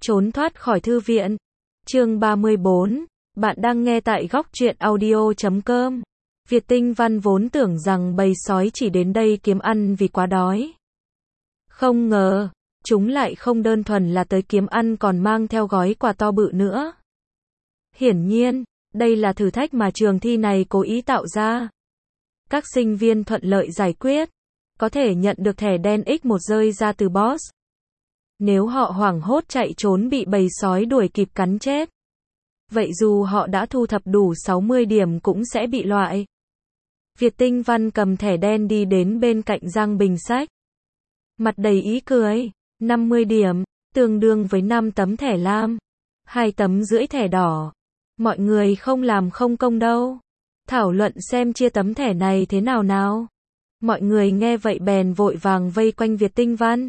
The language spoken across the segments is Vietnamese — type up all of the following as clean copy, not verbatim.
Trốn thoát khỏi thư viện. Chương 34. Bạn đang nghe tại góc truyện audio.com. Việt Tinh Văn vốn tưởng rằng bầy sói chỉ đến đây kiếm ăn vì quá đói. Không ngờ, chúng lại không đơn thuần là tới kiếm ăn còn mang theo gói quà to bự nữa. Hiển nhiên, đây là thử thách mà trường thi này cố ý tạo ra. Các sinh viên thuận lợi giải quyết, có thể nhận được thẻ đen X1 rơi ra từ boss. Nếu họ hoảng hốt chạy trốn bị bầy sói đuổi kịp cắn chết, vậy dù họ đã thu thập đủ 60 điểm cũng sẽ bị loại. Việt Tinh Văn cầm thẻ đen đi đến bên cạnh Giang Bình Sách. Mặt đầy ý cười, 50 điểm, tương đương với 5 tấm thẻ lam, 2 tấm rưỡi thẻ đỏ. Mọi người không làm không công đâu. Thảo luận xem chia tấm thẻ này thế nào nào. Mọi người nghe vậy bèn vội vàng vây quanh Việt Tinh Văn.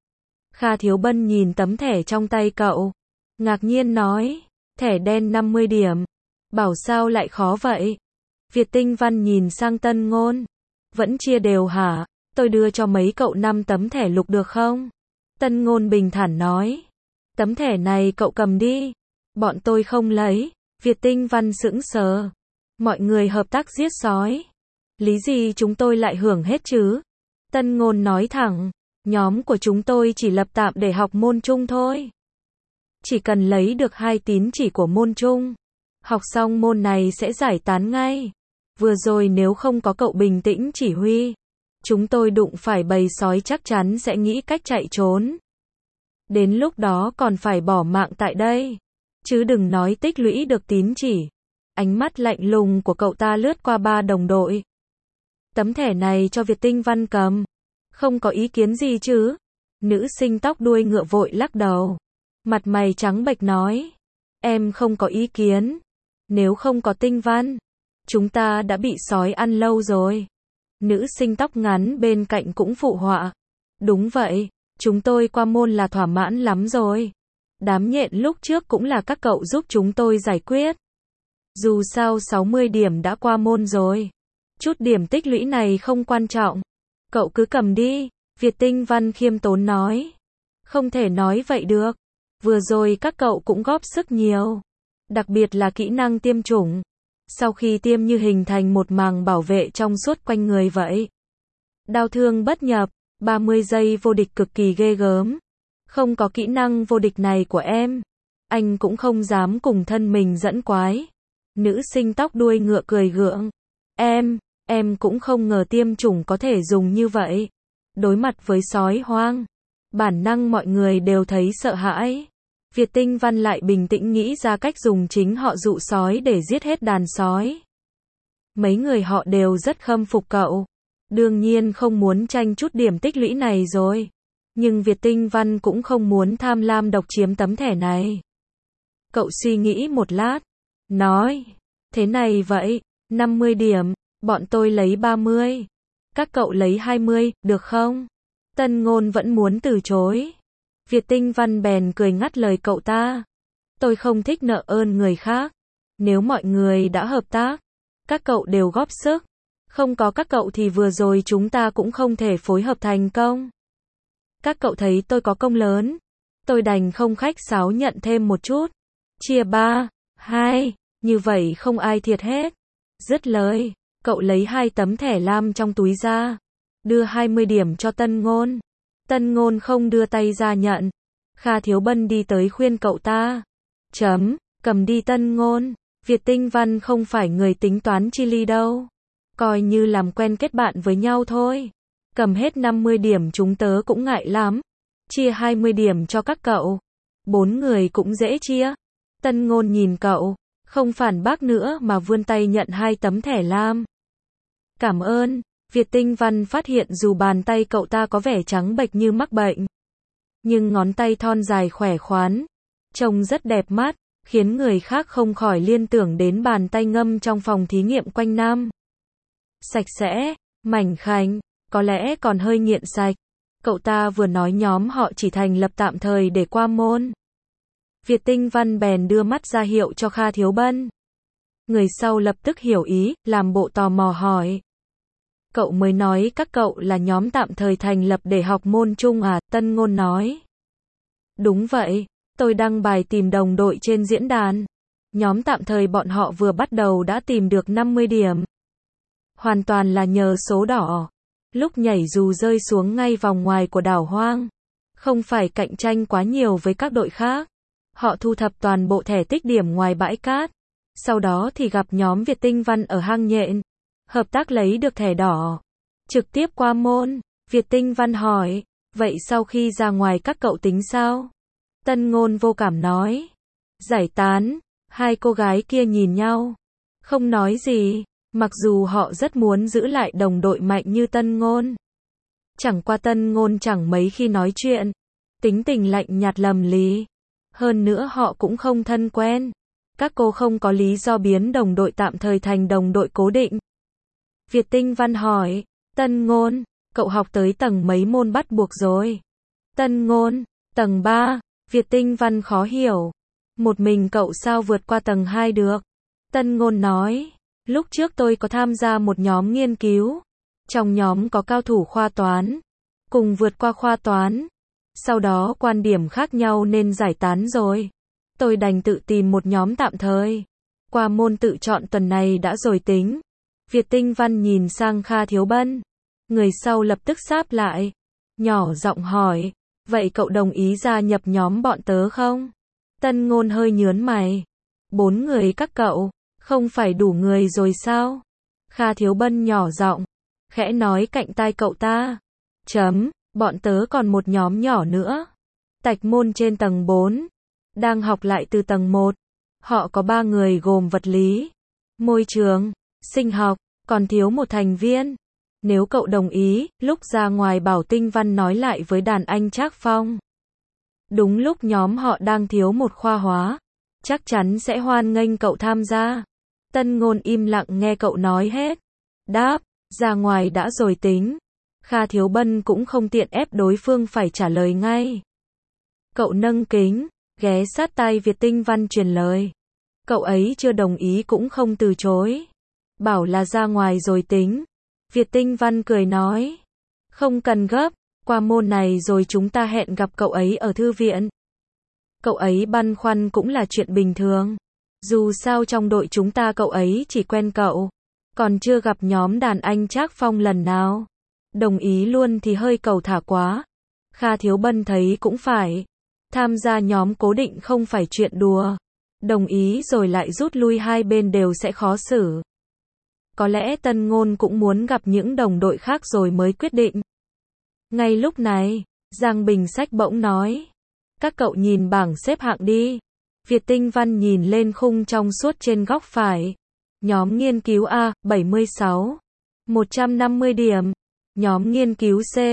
Kha Thiếu Bân nhìn tấm thẻ trong tay cậu, ngạc nhiên nói, thẻ đen 50 điểm, bảo sao lại khó vậy? Việt Tinh Văn nhìn sang Tân Ngôn, vẫn chia đều hả? Tôi đưa cho mấy cậu 5 tấm thẻ lục được không? Tân Ngôn bình thản nói, tấm thẻ này cậu cầm đi, bọn tôi không lấy. Việt Tinh Văn sững sờ, mọi người hợp tác giết sói, lý gì chúng tôi lại hưởng hết chứ? Tân Ngôn nói thẳng, nhóm của chúng tôi chỉ lập tạm để học môn chung thôi. Chỉ cần lấy được 2 tín chỉ của môn chung, học xong môn này sẽ giải tán ngay. Vừa rồi nếu không có cậu bình tĩnh chỉ huy, chúng tôi đụng phải bầy sói chắc chắn sẽ nghĩ cách chạy trốn. Đến lúc đó còn phải bỏ mạng tại đây. Chứ đừng nói tích lũy được tín chỉ. Ánh mắt lạnh lùng của cậu ta lướt qua 3 đồng đội. Tấm thẻ này cho Việt Tinh Văn cầm. Không có ý kiến gì chứ? Nữ sinh tóc đuôi ngựa vội lắc đầu. Mặt mày trắng bệch nói. Em không có ý kiến. Nếu không có Tinh Văn, chúng ta đã bị sói ăn lâu rồi. Nữ sinh tóc ngắn bên cạnh cũng phụ họa. Đúng vậy, chúng tôi qua môn là thỏa mãn lắm rồi. Đám nhện lúc trước cũng là các cậu giúp chúng tôi giải quyết. Dù sao 60 điểm đã qua môn rồi. Chút điểm tích lũy này không quan trọng. Cậu cứ cầm đi, Việt Tinh Văn khiêm tốn nói. Không thể nói vậy được. Vừa rồi các cậu cũng góp sức nhiều. Đặc biệt là kỹ năng tiêm chủng. Sau khi tiêm như hình thành một màng bảo vệ trong suốt quanh người vậy. Đao thương bất nhập, 30 giây vô địch cực kỳ ghê gớm. Không có kỹ năng vô địch này của em, anh cũng không dám cùng thân mình dẫn quái. Nữ sinh tóc đuôi ngựa cười gượng. Em cũng không ngờ tiêm chủng có thể dùng như vậy. Đối mặt với sói hoang, bản năng mọi người đều thấy sợ hãi. Việt Tinh Văn lại bình tĩnh nghĩ ra cách dùng chính họ dụ sói để giết hết đàn sói. Mấy người họ đều rất khâm phục cậu. Đương nhiên không muốn tranh chút điểm tích lũy này rồi. Nhưng Việt Tinh Văn cũng không muốn tham lam độc chiếm tấm thẻ này. Cậu suy nghĩ một lát, nói, thế này vậy, 50 điểm, bọn tôi lấy 30. Các cậu lấy 20, được không? Tân Ngôn vẫn muốn từ chối. Việt Tinh Văn bèn cười ngắt lời cậu ta. Tôi không thích nợ ơn người khác. Nếu mọi người đã hợp tác, các cậu đều góp sức. Không có các cậu thì vừa rồi chúng ta cũng không thể phối hợp thành công. Các cậu thấy tôi có công lớn, tôi đành không khách sáo nhận thêm một chút. Chia 3, 2, như vậy không ai thiệt hết. Dứt lời, cậu lấy 2 tấm thẻ lam trong túi ra, đưa 20 điểm cho Tân Ngôn. Tân Ngôn không đưa tay ra nhận. Kha Thiếu Bân đi tới khuyên cậu ta. Cầm đi Tân Ngôn. Việt Tinh Văn không phải người tính toán chi ly đâu. Coi như làm quen kết bạn với nhau thôi. Cầm hết 50 điểm chúng tớ cũng ngại lắm. Chia 20 điểm cho các cậu. 4 người cũng dễ chia. Tân Ngôn nhìn cậu, không phản bác nữa mà vươn tay nhận 2 tấm thẻ lam. Cảm ơn. Việt Tinh Văn phát hiện dù bàn tay cậu ta có vẻ trắng bệch như mắc bệnh, nhưng ngón tay thon dài khỏe khoắn, trông rất đẹp mắt, khiến người khác không khỏi liên tưởng đến bàn tay ngâm trong phòng thí nghiệm quanh năm. Sạch sẽ, mảnh khảnh, có lẽ còn hơi nghiện sạch. Cậu ta vừa nói nhóm họ chỉ thành lập tạm thời để qua môn. Việt Tinh Văn bèn đưa mắt ra hiệu cho Kha Thiếu Bân. Người sau lập tức hiểu ý, làm bộ tò mò hỏi. Cậu mới nói các cậu là nhóm tạm thời thành lập để học môn chung à? Tân Ngôn nói. Đúng vậy, Tôi đăng bài tìm đồng đội trên diễn đàn. Nhóm tạm thời bọn họ vừa bắt đầu đã tìm được 50 điểm. Hoàn toàn là nhờ số đỏ. Lúc nhảy dù rơi xuống ngay vòng ngoài của đảo hoang. Không phải cạnh tranh quá nhiều với các đội khác. Họ thu thập toàn bộ thẻ tích điểm ngoài bãi cát. Sau đó thì gặp nhóm Việt Tinh Văn ở hang nhện. Hợp tác lấy được thẻ đỏ. Trực tiếp qua môn. Việt Tinh Văn hỏi. Vậy sau khi ra ngoài các cậu tính sao? Tân Ngôn vô cảm nói. Giải tán. Hai cô gái kia nhìn nhau. Không nói gì. Mặc dù họ rất muốn giữ lại đồng đội mạnh như Tân Ngôn. Chẳng qua Tân Ngôn chẳng mấy khi nói chuyện. Tính tình lạnh nhạt lầm lì. Hơn nữa họ cũng không thân quen. Các cô không có lý do biến đồng đội tạm thời thành đồng đội cố định. Việt Tinh Văn hỏi. Tân Ngôn, cậu học tới tầng mấy môn bắt buộc rồi? Tân Ngôn, tầng 3. Việt Tinh Văn khó hiểu. Một mình cậu sao vượt qua tầng 2 được? Tân Ngôn nói. Lúc trước tôi có tham gia một nhóm nghiên cứu. Trong nhóm có cao thủ khoa toán. Cùng vượt qua khoa toán. Sau đó quan điểm khác nhau nên giải tán rồi. Tôi đành tự tìm một nhóm tạm thời. Qua môn tự chọn tuần này đã rồi tính. Việt Tinh Văn nhìn sang Kha Thiếu Bân. Người sau lập tức sáp lại. Nhỏ giọng hỏi. Vậy cậu đồng ý gia nhập nhóm bọn tớ không? Tân Ngôn hơi nhướng mày. 4 người các cậu. Không phải đủ người rồi sao? Kha Thiếu Bân nhỏ giọng. Khẽ nói cạnh tai cậu ta. Bọn tớ còn một nhóm nhỏ nữa. Tạch môn trên tầng 4. Đang học lại từ tầng 1. Họ có 3 người gồm vật lý, môi trường, sinh học, còn thiếu một thành viên. Nếu cậu đồng ý, lúc ra ngoài bảo Tinh Văn nói lại với đàn anh Trác Phong. Đúng lúc nhóm họ đang thiếu một khoa hóa. Chắc chắn sẽ hoan nghênh cậu tham gia. Tân Ngôn im lặng nghe cậu nói hết. Đáp, ra ngoài đã rồi tính. Kha Thiếu Bân cũng không tiện ép đối phương phải trả lời ngay. Cậu nâng kính, ghé sát tai Việt Tinh Văn truyền lời. Cậu ấy chưa đồng ý cũng không từ chối. Bảo là ra ngoài rồi tính. Việt Tinh Văn cười nói. Không cần gấp, qua môn này rồi chúng ta hẹn gặp cậu ấy ở thư viện. Cậu ấy băn khoăn cũng là chuyện bình thường. Dù sao trong đội chúng ta cậu ấy chỉ quen cậu. Còn chưa gặp nhóm đàn anh Trác Phong lần nào. Đồng ý luôn thì hơi cầu thả quá. Kha Thiếu Bân thấy cũng phải. Tham gia nhóm cố định không phải chuyện đùa. Đồng ý rồi lại rút lui hai bên đều sẽ khó xử. Có lẽ Tân Ngôn cũng muốn gặp những đồng đội khác rồi mới quyết định. Ngay lúc này, Giang Bình Sách bỗng nói. Các cậu nhìn bảng xếp hạng đi. Việt Tinh Văn nhìn lên khung trong suốt trên góc phải. Nhóm nghiên cứu A, 76. 150 điểm. Nhóm nghiên cứu C,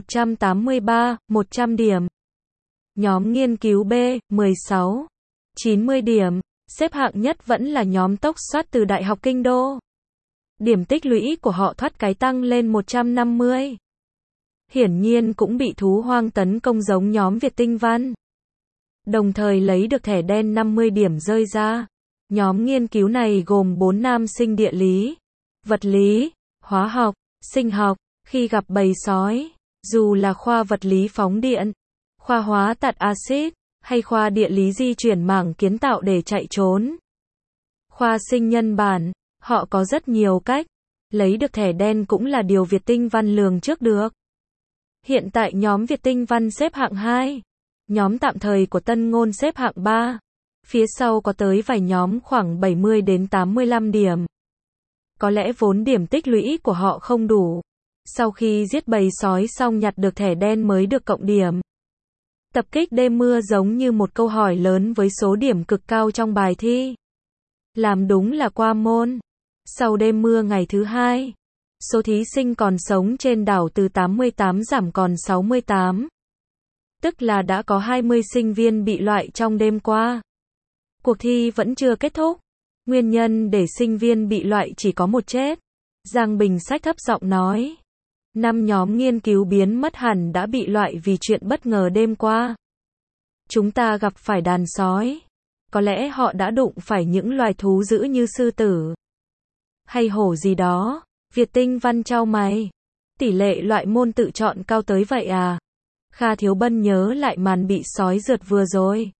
183, 100 điểm. Nhóm nghiên cứu B, 16. 90 điểm. Xếp hạng nhất vẫn là nhóm tốc soát từ Đại học Kinh Đô. Điểm tích lũy của họ thoát cái tăng lên 150. Hiển nhiên cũng bị thú hoang tấn công giống nhóm Việt Tinh Văn. Đồng thời lấy được thẻ đen 50 điểm rơi ra. Nhóm nghiên cứu này gồm 4 nam sinh địa lý, vật lý, hóa học, sinh học. Khi gặp bầy sói, dù là khoa vật lý phóng điện, khoa hóa tạt axit, hay khoa địa lý di chuyển mảng kiến tạo để chạy trốn, khoa sinh nhân bản, họ có rất nhiều cách. Lấy được thẻ đen cũng là điều Việt Tinh Văn lường trước được. Hiện tại nhóm Việt Tinh Văn xếp hạng 2. Nhóm tạm thời của Tân Ngôn xếp hạng 3. Phía sau có tới vài nhóm khoảng 70 đến 85 điểm. Có lẽ vốn điểm tích lũy của họ không đủ. Sau khi giết bầy sói xong nhặt được thẻ đen mới được cộng điểm. Tập kích đêm mưa giống như một câu hỏi lớn với số điểm cực cao trong bài thi. Làm đúng là qua môn. Sau đêm mưa ngày thứ 2, số thí sinh còn sống trên đảo từ 88 giảm còn 68. Tức là đã có 20 sinh viên bị loại trong đêm qua. Cuộc thi vẫn chưa kết thúc. Nguyên nhân để sinh viên bị loại chỉ có một chết. Giang Bình Sách thấp giọng nói. 5 nhóm nghiên cứu biến mất hẳn đã bị loại vì chuyện bất ngờ đêm qua. Chúng ta gặp phải đàn sói. Có lẽ họ đã đụng phải những loài thú dữ như sư tử hay hổ gì đó. Việt Tinh Văn chau mày. Tỷ lệ loại môn tự chọn cao tới vậy à? Kha Thiếu Bân nhớ lại màn bị sói rượt vừa rồi.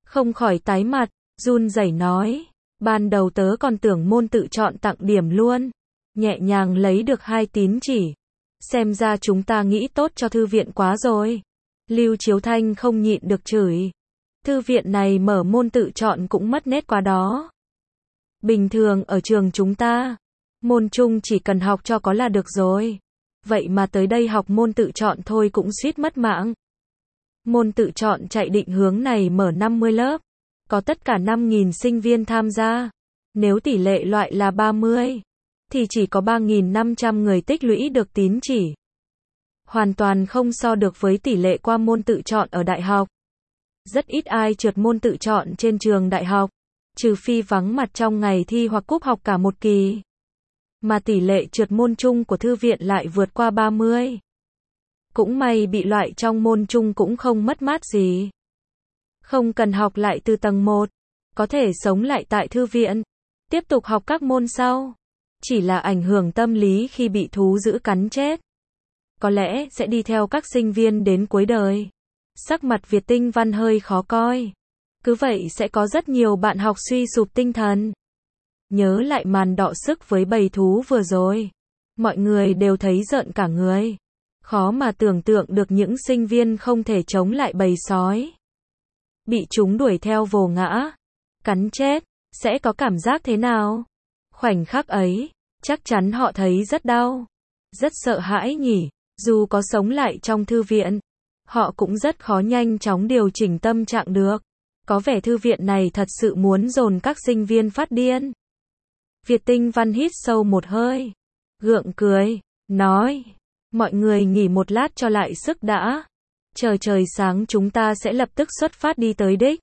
Không khỏi tái mặt, run rẩy nói. Ban đầu tớ còn tưởng môn tự chọn tặng điểm luôn. Nhẹ nhàng lấy được 2 tín chỉ. Xem ra chúng ta nghĩ tốt cho thư viện quá rồi. Lưu Chiếu Thanh không nhịn được chửi. Thư viện này mở môn tự chọn cũng mất nét quá đó. Bình thường ở trường chúng ta, môn chung chỉ cần học cho có là được rồi. Vậy mà tới đây học môn tự chọn thôi cũng suýt mất mạng. Môn tự chọn chạy định hướng này mở 50 lớp. Có tất cả 5.000 sinh viên tham gia. Nếu tỷ lệ loại là 30, thì chỉ có 3.500 người tích lũy được tín chỉ. Hoàn toàn không so được với tỷ lệ qua môn tự chọn ở đại học. Rất ít ai trượt môn tự chọn trên trường đại học, trừ phi vắng mặt trong ngày thi hoặc cúp học cả một kỳ. Mà tỷ lệ trượt môn chung của thư viện lại vượt qua 30. Cũng may bị loại trong môn chung cũng không mất mát gì. Không cần học lại từ tầng 1, có thể sống lại tại thư viện, tiếp tục học các môn sau. Chỉ là ảnh hưởng tâm lý khi bị thú dữ cắn chết. Có lẽ sẽ đi theo các sinh viên đến cuối đời. Sắc mặt Việt Tinh Văn hơi khó coi. Cứ vậy sẽ có rất nhiều bạn học suy sụp tinh thần. Nhớ lại màn đọ sức với bầy thú vừa rồi. Mọi người đều thấy rợn cả người. Khó mà tưởng tượng được những sinh viên không thể chống lại bầy sói. Bị chúng đuổi theo vồ ngã, cắn chết, sẽ có cảm giác thế nào? Khoảnh khắc ấy, chắc chắn họ thấy rất đau. Rất sợ hãi nhỉ, dù có sống lại trong thư viện. Họ cũng rất khó nhanh chóng điều chỉnh tâm trạng được. Có vẻ thư viện này thật sự muốn dồn các sinh viên phát điên. Việt Tinh Văn hít sâu một hơi, gượng cười, nói, mọi người nghỉ một lát cho lại sức đã. Chờ trời sáng chúng ta sẽ lập tức xuất phát đi tới đích.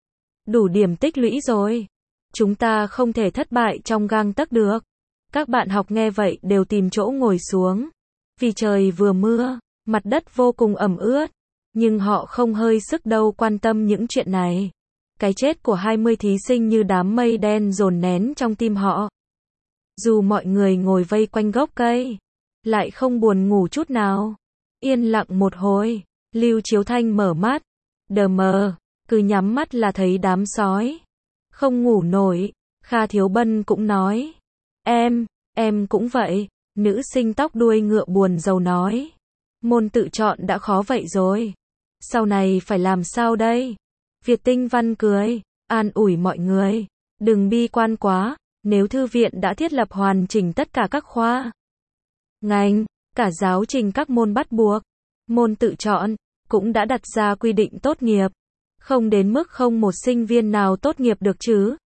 Đủ điểm tích lũy rồi. Chúng ta không thể thất bại trong gang tấc được. Các bạn học nghe vậy đều tìm chỗ ngồi xuống. Vì trời vừa mưa, mặt đất vô cùng ẩm ướt. Nhưng họ không hơi sức đâu quan tâm những chuyện này. Cái chết của 20 thí sinh như đám mây đen dồn nén trong tim họ. Dù mọi người ngồi vây quanh gốc cây, lại không buồn ngủ chút nào. Yên lặng một hồi, Lưu Chiếu Thanh mở mắt. Đờ mờ, cứ nhắm mắt là thấy đám sói. Không ngủ nổi, Kha Thiếu Bân cũng nói. Em cũng vậy. Nữ sinh tóc đuôi ngựa buồn rầu nói. Môn tự chọn đã khó vậy rồi. Sau này phải làm sao đây? Việt Tinh Văn cười, an ủi mọi người. Đừng bi quan quá, nếu thư viện đã thiết lập hoàn chỉnh tất cả các khoa ngành, cả giáo trình các môn bắt buộc, môn tự chọn, cũng đã đặt ra quy định tốt nghiệp. Không đến mức không một sinh viên nào tốt nghiệp được chứ.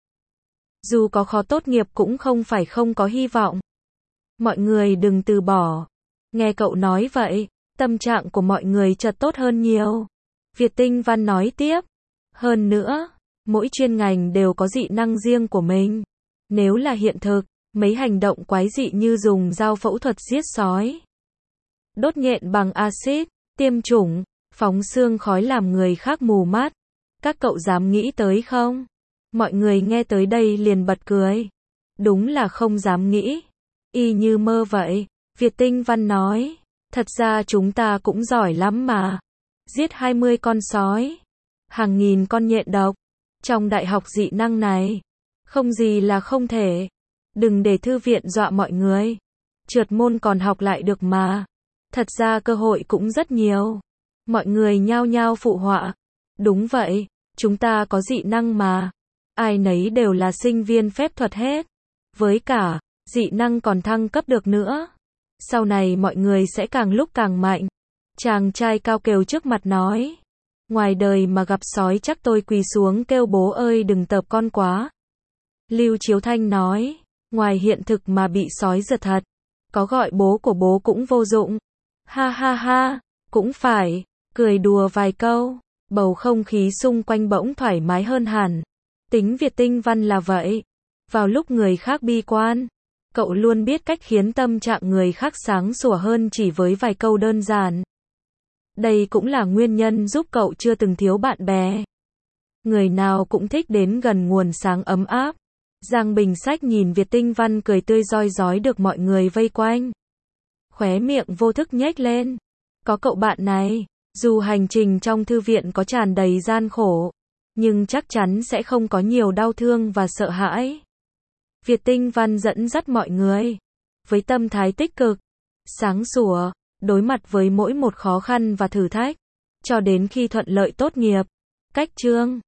Dù có khó tốt nghiệp cũng không phải không có hy vọng. Mọi người đừng từ bỏ. Nghe cậu nói vậy, tâm trạng của mọi người chợt tốt hơn nhiều. Việt Tinh Văn nói tiếp. Hơn nữa, mỗi chuyên ngành đều có dị năng riêng của mình. Nếu là hiện thực, mấy hành động quái dị như dùng dao phẫu thuật giết sói, đốt nhện bằng axit, tiêm chủng, phóng xương khói làm người khác mù mắt. Các cậu dám nghĩ tới không? Mọi người nghe tới đây liền bật cười. Đúng là không dám nghĩ. Y như mơ vậy. Việt Tinh Văn nói. Thật ra chúng ta cũng giỏi lắm mà. Giết 20 con sói. Hàng nghìn con nhện độc. Trong đại học dị năng này. Không gì là không thể. Đừng để thư viện dọa mọi người. Trượt môn còn học lại được mà. Thật ra cơ hội cũng rất nhiều. Mọi người nhao nhao phụ họa. Đúng vậy, chúng ta có dị năng mà. Ai nấy đều là sinh viên phép thuật hết. Với cả, dị năng còn thăng cấp được nữa. Sau này mọi người sẽ càng lúc càng mạnh. Chàng trai cao kèo trước mặt nói. Ngoài đời mà gặp sói chắc tôi quỳ xuống kêu bố ơi đừng tợp con quá. Lưu Chiếu Thanh nói. Ngoài hiện thực mà bị sói giật thật. Có gọi bố của bố cũng vô dụng. Ha ha ha, cũng phải. Cười đùa vài câu. Bầu không khí xung quanh bỗng thoải mái hơn hẳn. Tính Việt Tinh Văn là vậy. Vào lúc người khác bi quan, cậu luôn biết cách khiến tâm trạng người khác sáng sủa hơn chỉ với vài câu đơn giản. Đây cũng là nguyên nhân giúp cậu chưa từng thiếu bạn bè. Người nào cũng thích đến gần nguồn sáng ấm áp. Giang Bình Sách nhìn Việt Tinh Văn cười tươi rói rói được mọi người vây quanh. Khóe miệng vô thức nhếch lên. Có cậu bạn này, dù hành trình trong thư viện có tràn đầy gian khổ, nhưng chắc chắn sẽ không có nhiều đau thương và sợ hãi. Việt Tinh Văn dẫn dắt mọi người với tâm thái tích cực, sáng sủa, đối mặt với mỗi một khó khăn và thử thách, cho đến khi thuận lợi tốt nghiệp. Cách chương